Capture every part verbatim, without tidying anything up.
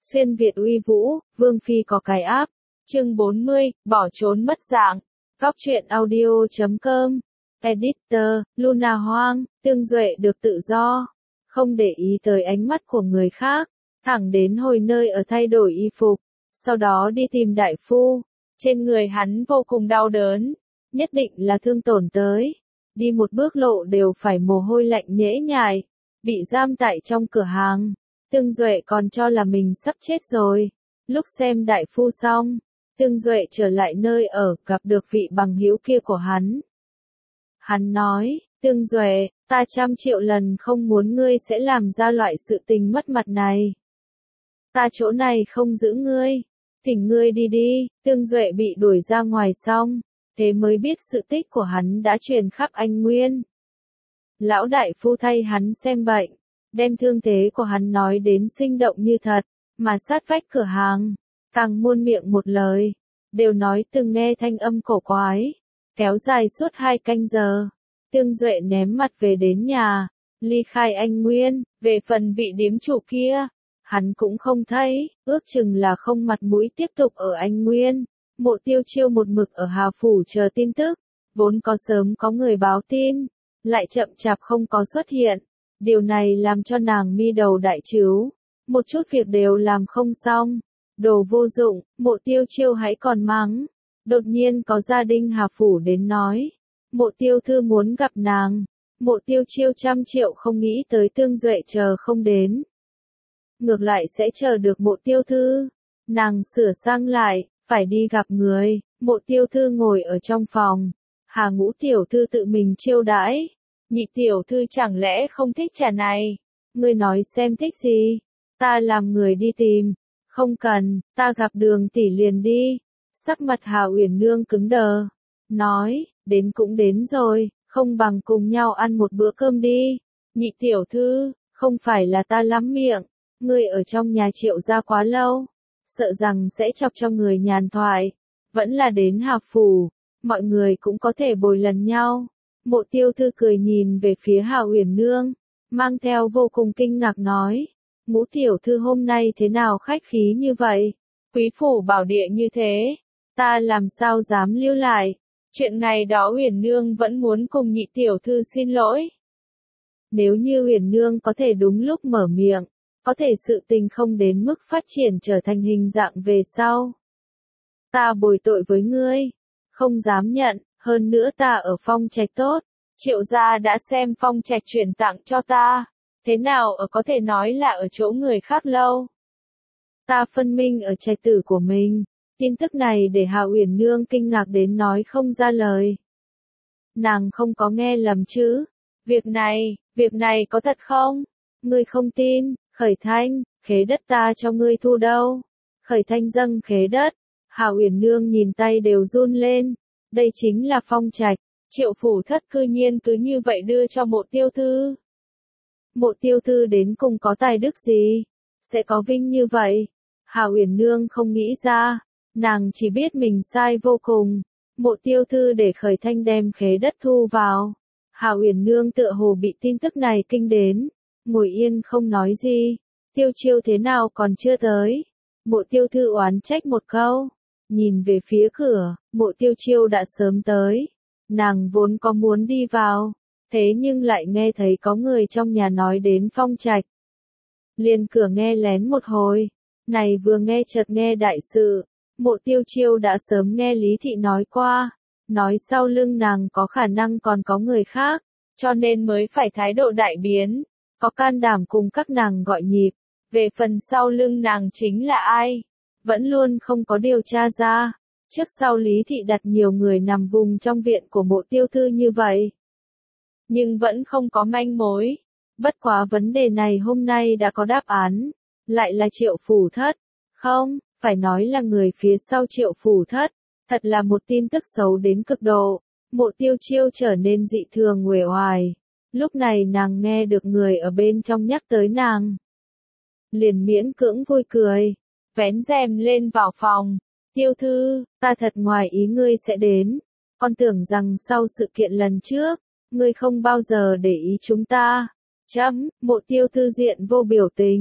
Xuyên Việt uy vũ, Vương Phi có cái áp. Chương bốn mươi, bỏ trốn mất dạng. Góc truyện audio chấm com. Editor, Luna Hoang, Tương Duệ được tự do. Không để ý tới ánh mắt của người khác. Thẳng đến hồi nơi ở thay đổi y phục. Sau đó đi tìm đại phu. Trên người hắn vô cùng đau đớn. Nhất định là thương tổn tới. Đi một bước lộ đều phải mồ hôi lạnh nhễ nhại. Bị giam tại trong cửa hàng. Tương Duệ còn cho là mình sắp chết rồi. Lúc xem đại phu xong, Tương Duệ trở lại nơi ở, gặp được vị bằng hữu kia của hắn. Hắn nói, Tương Duệ, ta trăm triệu lần không muốn ngươi sẽ làm ra loại sự tình mất mặt này. Ta chỗ này không giữ ngươi, thỉnh ngươi đi đi. Tương Duệ bị đuổi ra ngoài xong, thế mới biết sự tích của hắn đã truyền khắp Anh Nguyên. Lão đại phu thay hắn xem bệnh, đem thương thế của hắn nói đến sinh động như thật, mà sát vách cửa hàng, càng muôn miệng một lời, đều nói từng nghe thanh âm cổ quái, kéo dài suốt hai canh giờ. Tương Duệ ném mặt về đến nhà, ly khai Anh Nguyên. Về phần vị điếm chủ kia, hắn cũng không thấy, ước chừng là không mặt mũi tiếp tục ở Anh Nguyên. Mộ Tiêu Chiêu một mực ở Hà Phủ chờ tin tức, vốn có sớm có người báo tin, lại chậm chạp không có xuất hiện. Điều này làm cho nàng mi đầu đại trứu, một chút việc đều làm không xong. Đồ vô dụng, Mộ Tiêu Chiêu hãy còn mắng. Đột nhiên có gia đình Hà Phủ đến nói, Mộ Tiêu Thư muốn gặp nàng. Mộ Tiêu Chiêu trăm triệu không nghĩ tới Tương Duệ chờ không đến, ngược lại sẽ chờ được Mộ Tiêu Thư. Nàng sửa sang lại, phải đi gặp người. Mộ Tiêu Thư ngồi ở trong phòng, Hà Ngũ tiểu thư tự mình chiêu đãi. Nhị tiểu thư chẳng lẽ không thích trà này? Ngươi nói xem thích gì? Ta làm người đi tìm. Không cần, ta gặp Đường tỷ liền đi. Sắc mặt Hà Uyển Nương cứng đờ, nói, đến cũng đến rồi, không bằng cùng nhau ăn một bữa cơm đi. Nhị tiểu thư, không phải là ta lắm miệng, ngươi ở trong nhà Triệu gia quá lâu, sợ rằng sẽ chọc cho người nhàn thoại. Vẫn là đến Hà Phủ, mọi người cũng có thể bồi lần nhau. Mộ Tiêu Thư cười nhìn về phía Hà Uyển Nương, mang theo vô cùng kinh ngạc nói, Ngũ tiểu thư hôm nay thế nào khách khí như vậy? Quý phủ bảo địa như thế, ta làm sao dám lưu lại? Chuyện này đó Uyển Nương vẫn muốn cùng nhị tiểu thư xin lỗi. Nếu như Uyển Nương có thể đúng lúc mở miệng, có thể sự tình không đến mức phát triển trở thành hình dạng về sau. Ta bồi tội với ngươi, không dám nhận. Hơn nữa ta ở Phong Trạch tốt, Triệu gia đã xem Phong Trạch chuyển tặng cho ta, thế nào ở có thể nói là ở chỗ người khác lâu. Ta phân minh ở trạch tử của mình. Tin tức này để Hà Uyển Nương kinh ngạc đến nói không ra lời. Nàng không có nghe lầm chứ? Việc này, việc này có thật không? Ngươi không tin? Khởi Thanh, khế đất ta cho ngươi thu đâu? Khởi Thanh dâng khế đất. Hà Uyển Nương nhìn tay đều run lên. Đây chính là Phong Trạch, Triệu phủ thất cư nhiên cứ như vậy đưa cho Mộ Tiêu Thư. Mộ Tiêu Thư đến cùng có tài đức gì, sẽ có vinh như vậy? Hà Uyển Nương không nghĩ ra, nàng chỉ biết mình sai vô cùng. Mộ Tiêu Thư để Khởi Thanh đem khế đất thu vào. Hà Uyển Nương tựa hồ bị tin tức này kinh đến, ngồi yên không nói gì. Tiêu Chiêu thế nào còn chưa tới? Mộ Tiêu Thư oán trách một câu. Nhìn về phía cửa, Mộ Tiêu Chiêu đã sớm tới. Nàng vốn có muốn đi vào, thế nhưng lại nghe thấy có người trong nhà nói đến Phong Trạch. Liền cửa nghe lén một hồi, này vừa nghe chợt nghe đại sự. Mộ Tiêu Chiêu đã sớm nghe Lý Thị nói qua, nói sau lưng nàng có khả năng còn có người khác, cho nên mới phải thái độ đại biến, có can đảm cùng các nàng gọi nhịp. Về phần sau lưng nàng chính là ai, vẫn luôn không có điều tra ra. Trước sau Lý Thị đặt nhiều người nằm vùng trong viện của Mộ Tiêu Thư như vậy, nhưng vẫn không có manh mối. Bất quá vấn đề này hôm nay đã có đáp án, lại là Triệu phủ thất. Không, phải nói là người phía sau Triệu phủ thất. Thật là một tin tức xấu đến cực độ. Mộ Tiêu Chiêu trở nên dị thường uể oải. Lúc này nàng nghe được người ở bên trong nhắc tới nàng, liền miễn cưỡng vui cười, vén rèm lên vào phòng. Tiêu Thư, ta thật ngoài ý ngươi sẽ đến. Con tưởng rằng sau sự kiện lần trước, ngươi không bao giờ để ý chúng ta. Chấm, Mộ Tiêu Thư diện vô biểu tình,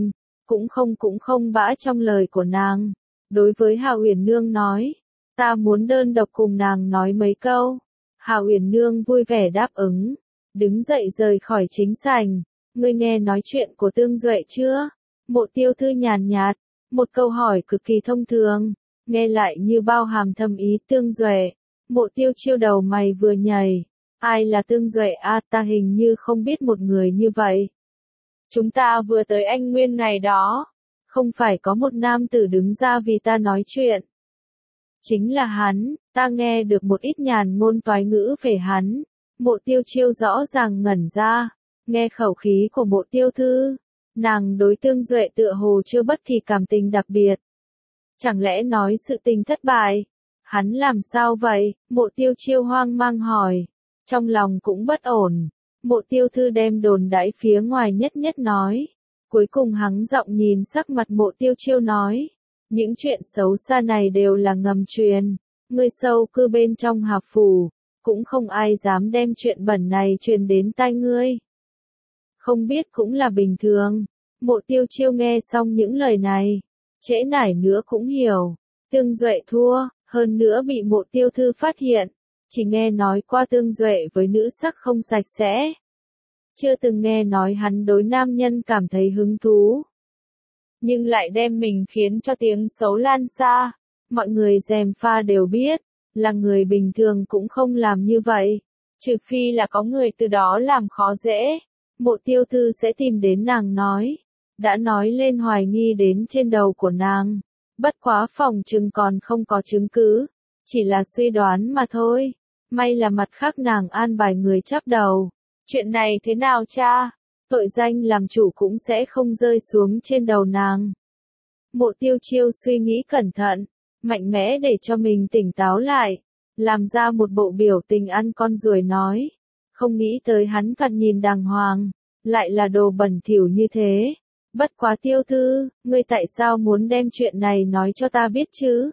cũng không cũng không bã trong lời của nàng. Đối với Hà Uyển Nương nói, ta muốn đơn độc cùng nàng nói mấy câu. Hà Uyển Nương vui vẻ đáp ứng, đứng dậy rời khỏi chính sảnh. Ngươi nghe nói chuyện của Tương Duệ chưa? Mộ Tiêu Thư nhàn nhạt, một câu hỏi cực kỳ thông thường, nghe lại như bao hàm thâm ý. Tương Duệ. Mộ Tiêu Chiêu đầu mày vừa nhảy, ai là Tương Duệ a? Ta hình như không biết một người như vậy. Chúng ta vừa tới Anh Nguyên ngày đó, không phải có một nam tử đứng ra vì ta nói chuyện. Chính là hắn, ta nghe được một ít nhàn ngôn toái ngữ về hắn. Mộ Tiêu Chiêu rõ ràng ngẩn ra, nghe khẩu khí của Mộ Tiêu Thư, nàng đối Tương Duệ tựa hồ chưa bất kỳ cảm tình đặc biệt. Chẳng lẽ nói sự tình thất bại? Hắn làm sao vậy? Mộ Tiêu Chiêu hoang mang hỏi, trong lòng cũng bất ổn. Mộ Tiêu Thư đem đồn đãi phía ngoài nhất nhất nói, cuối cùng hắng giọng nhìn sắc mặt Mộ Tiêu Chiêu nói, những chuyện xấu xa này đều là ngầm truyền, ngươi sâu cư bên trong Hà phủ, cũng không ai dám đem chuyện bẩn này truyền đến tai ngươi. Không biết cũng là bình thường. Mộ Tiêu Chiêu nghe xong những lời này, trễ nải nữa cũng hiểu, Tương Duệ thua, hơn nữa bị Mộ Tiêu Thư phát hiện, chỉ nghe nói qua Tương Duệ với nữ sắc không sạch sẽ. Chưa từng nghe nói hắn đối nam nhân cảm thấy hứng thú. Nhưng lại đem mình khiến cho tiếng xấu lan xa. Mọi người gièm pha đều biết, là người bình thường cũng không làm như vậy. Trừ phi là có người từ đó làm khó dễ. Mộ Tiêu Thư sẽ tìm đến nàng nói. Đã nói lên hoài nghi đến trên đầu của nàng. Bất quá phòng chừng còn không có chứng cứ. Chỉ là suy đoán mà thôi. May là mặt khác nàng an bài người chắp đầu. Chuyện này thế nào cha? Tội danh làm chủ cũng sẽ không rơi xuống trên đầu nàng. Mộ Tiêu Chiêu suy nghĩ cẩn thận, mạnh mẽ để cho mình tỉnh táo lại, làm ra một bộ biểu tình ăn con ruồi nói. Không nghĩ tới hắn thoạt nhìn đàng hoàng, lại là đồ bẩn thỉu như thế. Bất quá Tiêu Thư, ngươi tại sao muốn đem chuyện này nói cho ta biết chứ?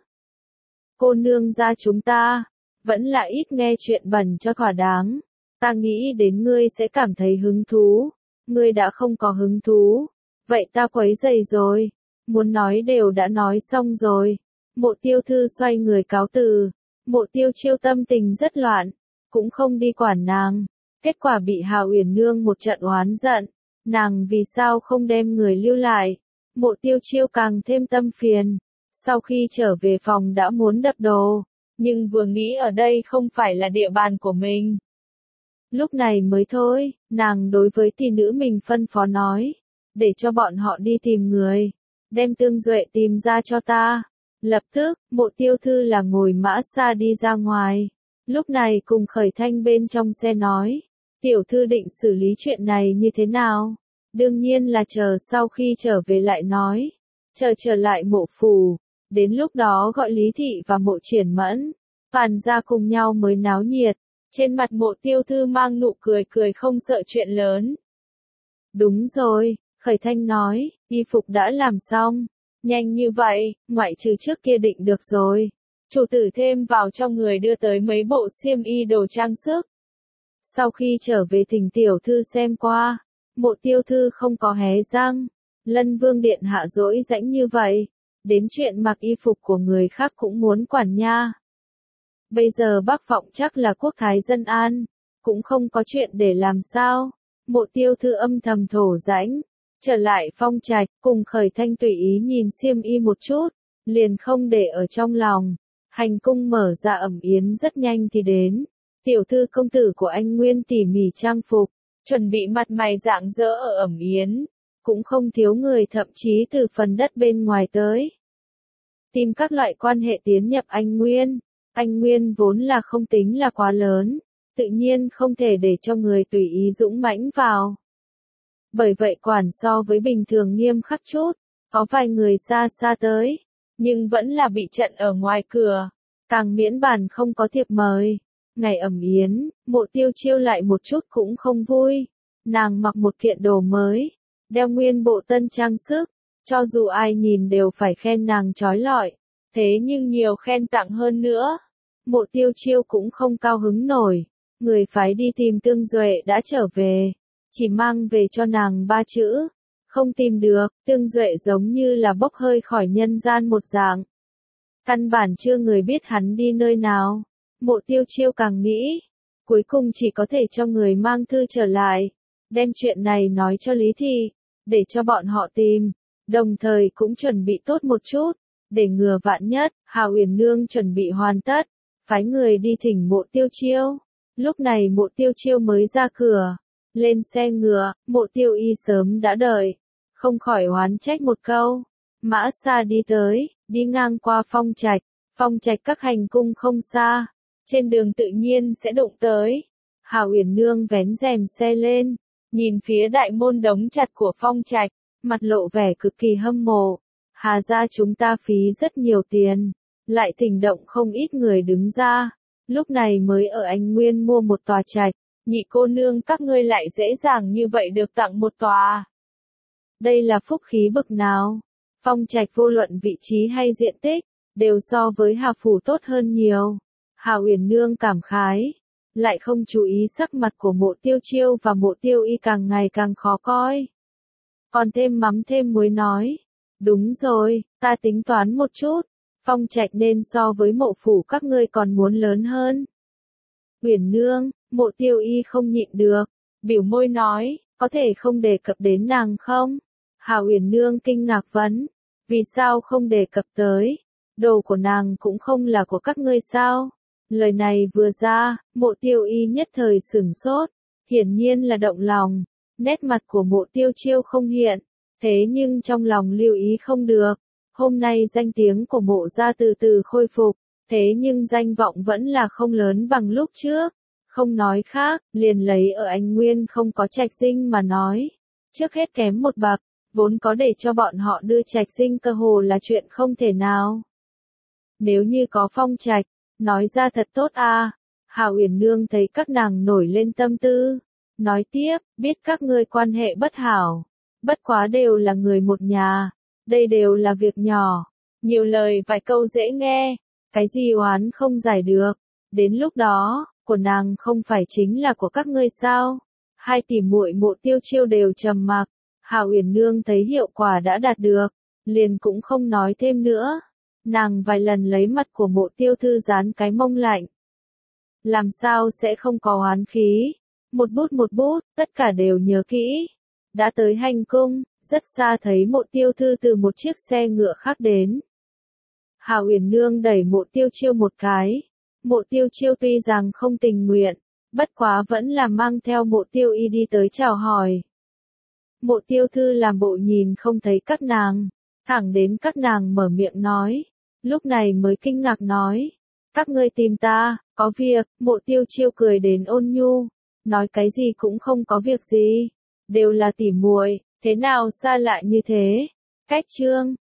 Cô nương gia chúng ta, vẫn là ít nghe chuyện bẩn cho thỏa đáng. Ta nghĩ đến ngươi sẽ cảm thấy hứng thú. Ngươi đã không có hứng thú. Vậy ta quấy rầy rồi. Muốn nói đều đã nói xong rồi. Mộ Tiêu Thư xoay người cáo từ. Mộ Tiêu Chiêu tâm tình rất loạn. Cũng không đi quản nàng. Kết quả bị Hà Uyển Nương một trận oán giận. Nàng vì sao không đem người lưu lại. Mộ Tiêu Chiêu càng thêm tâm phiền. Sau khi trở về phòng đã muốn đập đồ. Nhưng vừa nghĩ ở đây không phải là địa bàn của mình. Lúc này mới thôi, nàng đối với tỷ nữ mình phân phó nói, để cho bọn họ đi tìm người, đem Tương Duệ tìm ra cho ta. Lập tức, Mộ Tiêu Thư là ngồi mã xa đi ra ngoài. Lúc này cùng Khởi Thanh bên trong xe nói, tiểu thư định xử lý chuyện này như thế nào? Đương nhiên là chờ sau khi trở về lại nói, chờ trở lại Mộ phủ, đến lúc đó gọi Lý Thị và Mộ Triển Mẫn, bàn ra cùng nhau mới náo nhiệt. Trên mặt Mộ Tiêu Thư mang nụ cười cười không sợ chuyện lớn. Đúng rồi, Khởi Thanh nói, y phục đã làm xong. Nhanh như vậy, ngoại trừ trước kia định được rồi. Chủ tử thêm vào cho người đưa tới mấy bộ xiêm y đồ trang sức. Sau khi trở về thỉnh tiểu thư xem qua, Mộ Tiêu Thư không có hé răng. Lân Vương điện hạ dỗi rãnh như vậy, đến chuyện mặc y phục của người khác cũng muốn quản nha. Bây giờ Bắc Vọng chắc là quốc thái dân an, cũng không có chuyện để làm sao. Mộ Tiêu Thư âm thầm thổ rãnh, trở lại phong trạch, cùng Khởi Thanh tùy ý nhìn xiêm y một chút, liền không để ở trong lòng. Hành cung mở ra ẩm yến rất nhanh thì đến. Tiểu thư công tử của anh Nguyên tỉ mỉ trang phục, chuẩn bị mặt mày rạng rỡ ở ẩm yến, cũng không thiếu người thậm chí từ phần đất bên ngoài tới. Tìm các loại quan hệ tiến nhập anh Nguyên. Anh Nguyên vốn là không tính là quá lớn, tự nhiên không thể để cho người tùy ý dũng mãnh vào. Bởi vậy quản so với bình thường nghiêm khắc chút, có vài người xa xa tới, nhưng vẫn là bị chặn ở ngoài cửa, càng miễn bàn không có thiệp mời. Ngày ẩm yến, Mộ Tiêu Chiêu lại một chút cũng không vui, nàng mặc một kiện đồ mới, đeo nguyên bộ tân trang sức, cho dù ai nhìn đều phải khen nàng chói lọi, thế nhưng nhiều khen tặng hơn nữa. Mộ Tiêu Chiêu cũng không cao hứng nổi, người phái đi tìm Tương Duệ đã trở về, chỉ mang về cho nàng ba chữ, Không tìm được, Tương Duệ giống như là bốc hơi khỏi nhân gian một dạng. Căn bản chưa người biết hắn đi nơi nào. Mộ Tiêu Chiêu càng nghĩ, cuối cùng chỉ có thể cho người mang thư trở lại, đem chuyện này nói cho Lý Thị, để cho bọn họ tìm, đồng thời cũng chuẩn bị tốt một chút, để ngừa vạn nhất. Hà Uyển Nương chuẩn bị hoàn tất, phái người đi thỉnh Mộ Tiêu Chiêu. Lúc này Mộ Tiêu Chiêu mới ra cửa, lên xe ngựa, Mộ Tiêu Y sớm đã đợi, không khỏi oán trách một câu. Mã xa đi tới, đi ngang qua Phong Trạch, Phong Trạch các hành cung không xa, trên đường tự nhiên sẽ đụng tới. Hà Uyển Nương vén rèm xe lên, nhìn phía đại môn đóng chặt của Phong Trạch, mặt lộ vẻ cực kỳ hâm mộ. Hà gia chúng ta phí rất nhiều tiền, lại thỉnh động không ít người đứng ra, lúc này mới ở Anh Nguyên mua một tòa trạch, nhị cô nương các ngươi lại dễ dàng như vậy được tặng một tòa. Đây là phúc khí bậc nào? Phong Trạch vô luận vị trí hay diện tích, đều so với Hà phủ tốt hơn nhiều. Hà Uyển Nương cảm khái, lại không chú ý sắc mặt của Mộ Tiêu Chiêu và Mộ Tiêu Y càng ngày càng khó coi. Còn thêm mắm thêm muối nói, đúng rồi, ta tính toán một chút, Phong Trạch nên so với Mộ phủ các ngươi còn muốn lớn hơn. Uyển Nương, Mộ Tiêu Y không nhịn được, biểu môi nói, có thể không đề cập đến nàng không? Hà Uyển Nương kinh ngạc vấn, vì sao không đề cập tới? Đồ của nàng cũng không là của các ngươi sao? Lời này vừa ra, Mộ Tiêu Y nhất thời sửng sốt, hiển nhiên là động lòng. Nét mặt của Mộ Tiêu Chiêu không hiện, thế nhưng trong lòng lưu ý không được. Hôm nay danh tiếng của Mộ gia từ từ khôi phục, thế nhưng danh vọng vẫn là không lớn bằng lúc trước. Không nói khác, liền lấy ở Anh Nguyên không có trạch dinh mà nói. Trước hết kém một bậc, vốn có để cho bọn họ đưa trạch dinh cơ hồ là chuyện không thể nào. Nếu như có Phong Trạch, nói ra thật tốt à. Hà Uyển Nương thấy các nàng nổi lên tâm tư, nói tiếp, biết các ngươi quan hệ bất hảo, bất quá đều là người một nhà, đây đều là việc nhỏ, nhiều lời vài câu dễ nghe, cái gì oán không giải được, đến lúc đó, của nàng không phải chính là của các ngươi sao? Hai tỷ muội Mộ Tiêu Chiêu đều trầm mặc, Hà Uyển Nương thấy hiệu quả đã đạt được, liền cũng không nói thêm nữa. Nàng vài lần lấy mặt của Mộ Tiêu thư dán cái mông lạnh. Làm sao sẽ không có oán khí? Một bút một bút, tất cả đều nhớ kỹ. Đã tới hành cung, rất xa thấy Mộ Tiêu thư từ một chiếc xe ngựa khác đến. Hà Uyển Nương đẩy Mộ Tiêu Chiêu một cái. Mộ Tiêu Chiêu tuy rằng không tình nguyện, bất quá vẫn là mang theo Mộ Tiêu Y đi tới chào hỏi. Mộ Tiêu thư làm bộ nhìn không thấy các nàng, thẳng đến các nàng mở miệng nói, lúc này mới kinh ngạc nói, các ngươi tìm ta, có việc. Mộ Tiêu Chiêu cười đến ôn nhu, nói cái gì cũng không có việc gì, đều là tỉ muội, thế nào xa lạ như thế. Cách chương